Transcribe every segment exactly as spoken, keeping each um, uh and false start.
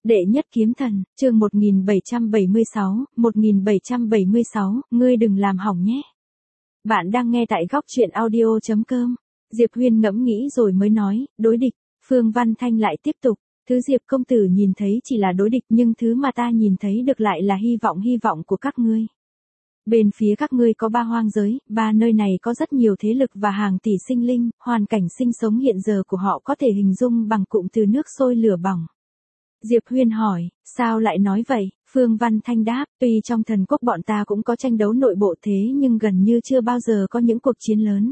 Đệ nhất kiếm thần, chương một nghìn bảy trăm bảy mươi sáu, một nghìn bảy trăm bảy mươi sáu, ngươi đừng làm hỏng nhé. Bạn đang nghe tại góc truyện audio chấm com. Diệp Huyên ngẫm nghĩ rồi mới nói, đối địch. Phương Văn Thanh lại tiếp tục, thứ Diệp công tử nhìn thấy chỉ là đối địch, nhưng thứ mà ta nhìn thấy được lại là hy vọng hy vọng của các ngươi. Bên phía các ngươi có ba hoang giới, ba nơi này có rất nhiều thế lực và hàng tỷ sinh linh, hoàn cảnh sinh sống hiện giờ của họ có thể hình dung bằng cụm từ nước sôi lửa bỏng. Diệp Huyên hỏi, sao lại nói vậy? Phương Văn Thanh đáp, tuy trong thần quốc bọn ta cũng có tranh đấu nội bộ thế nhưng gần như chưa bao giờ có những cuộc chiến lớn.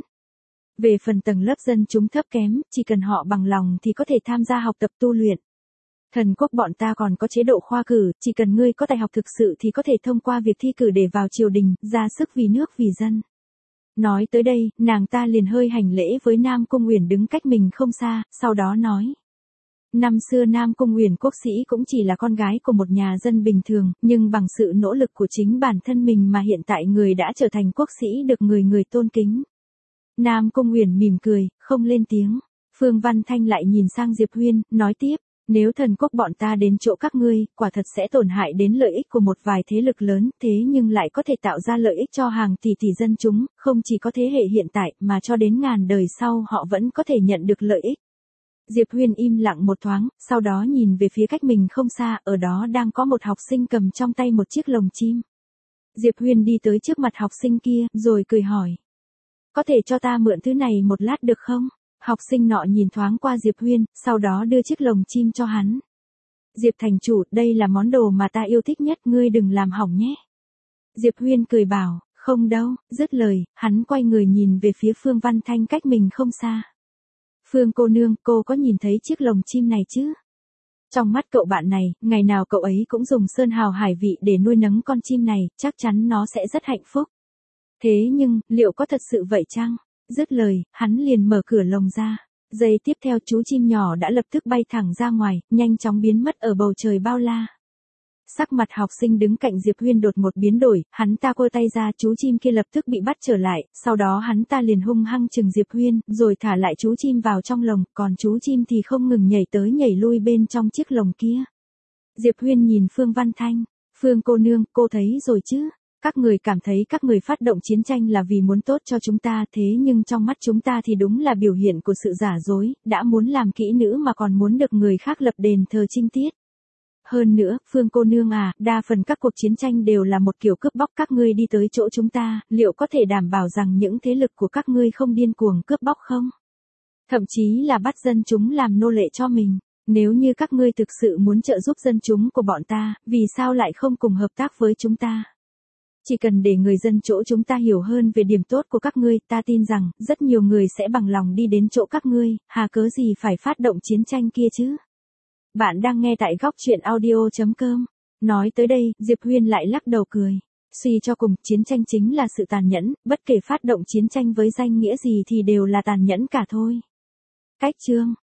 Về phần tầng lớp dân chúng thấp kém, chỉ cần họ bằng lòng thì có thể tham gia học tập tu luyện. Thần quốc bọn ta còn có chế độ khoa cử, chỉ cần ngươi có tài học thực sự thì có thể thông qua việc thi cử để vào triều đình, ra sức vì nước vì dân. Nói tới đây, nàng ta liền hơi hành lễ với Nam Cung Uyển đứng cách mình không xa, sau đó nói. Năm xưa Nam Cung Uyển quốc sĩ cũng chỉ là con gái của một nhà dân bình thường, nhưng bằng sự nỗ lực của chính bản thân mình mà hiện tại người đã trở thành quốc sĩ được người người tôn kính. Nam Cung Uyển mỉm cười, không lên tiếng. Phương Văn Thanh lại nhìn sang Diệp Huyên, nói tiếp, nếu thần quốc bọn ta đến chỗ các ngươi, quả thật sẽ tổn hại đến lợi ích của một vài thế lực lớn, thế nhưng lại có thể tạo ra lợi ích cho hàng tỷ tỷ dân chúng, không chỉ có thế hệ hiện tại mà cho đến ngàn đời sau họ vẫn có thể nhận được lợi ích. Diệp Huyên im lặng một thoáng, sau đó nhìn về phía cách mình không xa, ở đó đang có một học sinh cầm trong tay một chiếc lồng chim. Diệp Huyên đi tới trước mặt học sinh kia, rồi cười hỏi. Có thể cho ta mượn thứ này một lát được không? Học sinh nọ nhìn thoáng qua Diệp Huyên, sau đó đưa chiếc lồng chim cho hắn. Diệp thành chủ, đây là món đồ mà ta yêu thích nhất, ngươi đừng làm hỏng nhé. Diệp Huyên cười bảo, không đâu, dứt lời, hắn quay người nhìn về phía Phương Văn Thanh cách mình không xa. Phương cô nương, cô có nhìn thấy chiếc lồng chim này chứ? Trong mắt cậu bạn này, ngày nào cậu ấy cũng dùng sơn hào hải vị để nuôi nấng con chim này, chắc chắn nó sẽ rất hạnh phúc. Thế nhưng, liệu có thật sự vậy chăng? Dứt lời, hắn liền mở cửa lồng ra. Giây tiếp theo chú chim nhỏ đã lập tức bay thẳng ra ngoài, nhanh chóng biến mất ở bầu trời bao la. Sắc mặt học sinh đứng cạnh Diệp Huyên đột một biến đổi, hắn ta quơ tay ra, chú chim kia lập tức bị bắt trở lại, sau đó hắn ta liền hung hăng chừng Diệp Huyên, rồi thả lại chú chim vào trong lồng, còn chú chim thì không ngừng nhảy tới nhảy lui bên trong chiếc lồng kia. Diệp Huyên nhìn Phương Văn Thanh, Phương cô nương, cô thấy rồi chứ? Các người cảm thấy các người phát động chiến tranh là vì muốn tốt cho chúng ta, thế nhưng trong mắt chúng ta thì đúng là biểu hiện của sự giả dối, đã muốn làm kỹ nữ mà còn muốn được người khác lập đền thờ trinh tiết. Hơn nữa, Phương cô nương à, đa phần các cuộc chiến tranh đều là một kiểu cướp bóc, các ngươi đi tới chỗ chúng ta, liệu có thể đảm bảo rằng những thế lực của các ngươi không điên cuồng cướp bóc không? Thậm chí là bắt dân chúng làm nô lệ cho mình. Nếu như các ngươi thực sự muốn trợ giúp dân chúng của bọn ta, vì sao lại không cùng hợp tác với chúng ta? Chỉ cần để người dân chỗ chúng ta hiểu hơn về điểm tốt của các ngươi, ta tin rằng, rất nhiều người sẽ bằng lòng đi đến chỗ các ngươi, hà cớ gì phải phát động chiến tranh kia chứ? Bạn đang nghe tại góc truyện audio chấm com. Nói tới đây, Diệp Huyên lại lắc đầu cười. Suy cho cùng, chiến tranh chính là sự tàn nhẫn, bất kể phát động chiến tranh với danh nghĩa gì thì đều là tàn nhẫn cả thôi. Cách chương